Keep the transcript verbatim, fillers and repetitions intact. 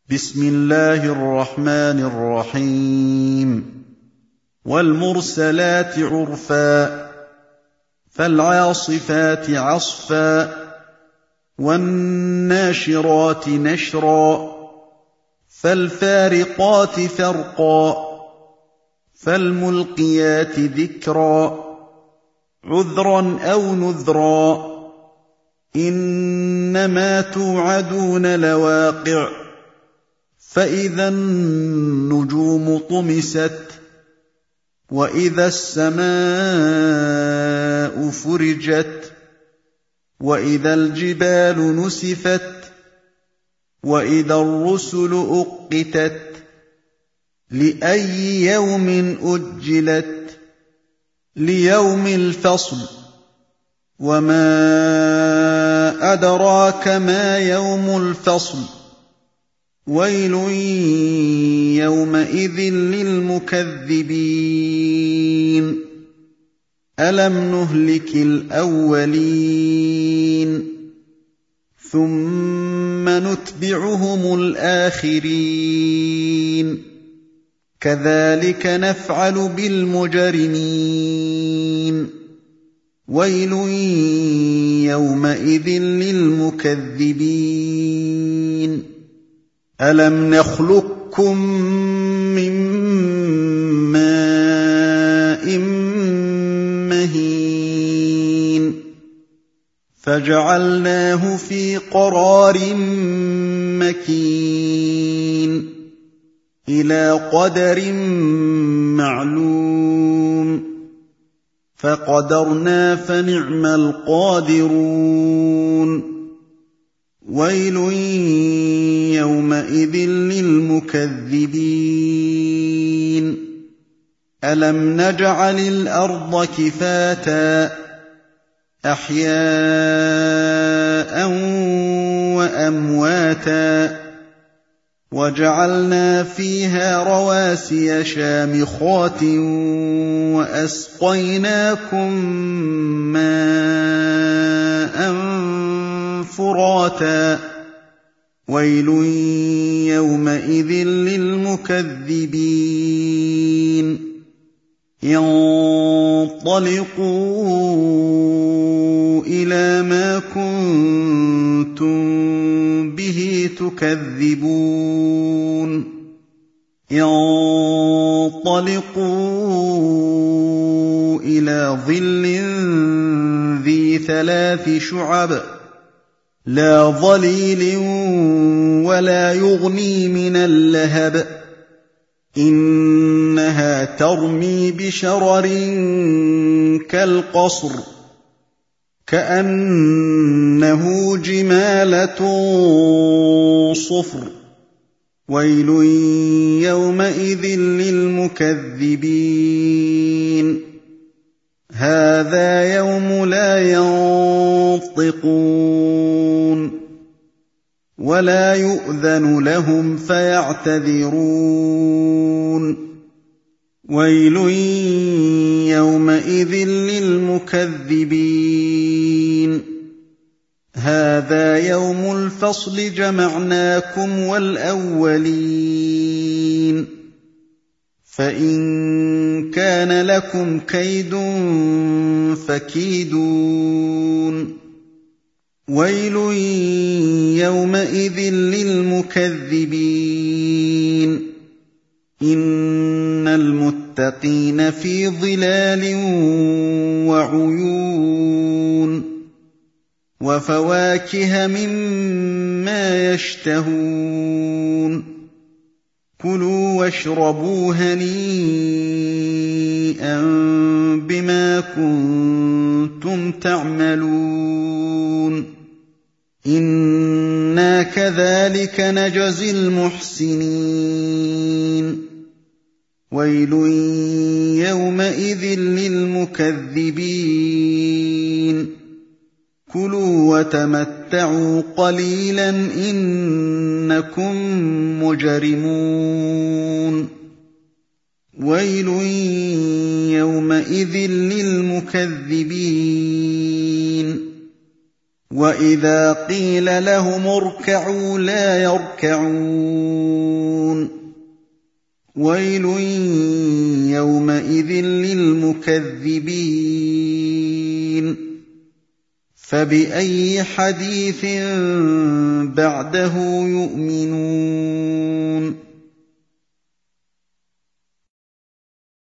بسم الله الرحمن الرحيم والمرسلات عرفا فالعاصفات عصفا والناشرات نشرا فالفارقات فرقا فالملقيات ذكرا عذرا أو نذرا إنما توعدون لواقع فإذا النجوم طمست وإذا السماء فرجت وإذا الجبال نسفت وإذا الرسل أقتت لأي يوم أجلت ليوم الفصل وما أدراك ما يوم الفصل ويل يومئذ للمكذبين ألم نهلك الأولين ثم نتبعهم الآخرين كذلك نفعل بالمجرمين ويل يومئذ للمكذبين ألم نخلقكم من ماء مهين فجعلناه في قرار مكين إلى قدر معلوم فقدرنا فنعم القادرون ويل يومئذ للمكذبين ألم نجعل الأرض كفاتا أحياء وأمواتا وجعلنا فيها رواسي شامخات وأسقيناكم ماء فراتا ويل يومئذ للمكذبين انطلقوا إلى ما كنتم به تكذبون انطلقوا إلى ظل ذي ثلاث شعب لا ظليل ولا يغني من اللهب إنها ترمي بشرر كالقصر كأنه جمالة صفر ويل يومئذ للمكذبين هذا يوم لا ينطقون ولا يؤذن لهم فيعتذرون ويل يومئذ للمكذبين هذا يوم الفصل جمعناكم والأولين فإن كان لكم كيد فكيدون ويل يومئذ للمكذبين إن المتقين في ظلال وعيون وفواكه مما يشتهون كلوا واشربوا هنيئا بما كنتم تعملون إنا كذلك نجزي المحسنين ويل يومئذ للمكذبين كلوا وتمتعوا قليلا إنكم مجرمون ويل يومئذ للمكذبين وَإِذَا قِيلَ لَهُمُ ارْكَعُوا لَا يَرْكَعُونَ وَيْلٌ يَوْمَئِذٍ لِّلْمُكَذِّبِينَ فَبِأَيِّ حَدِيثٍ بَعْدَهُ يُؤْمِنُونَ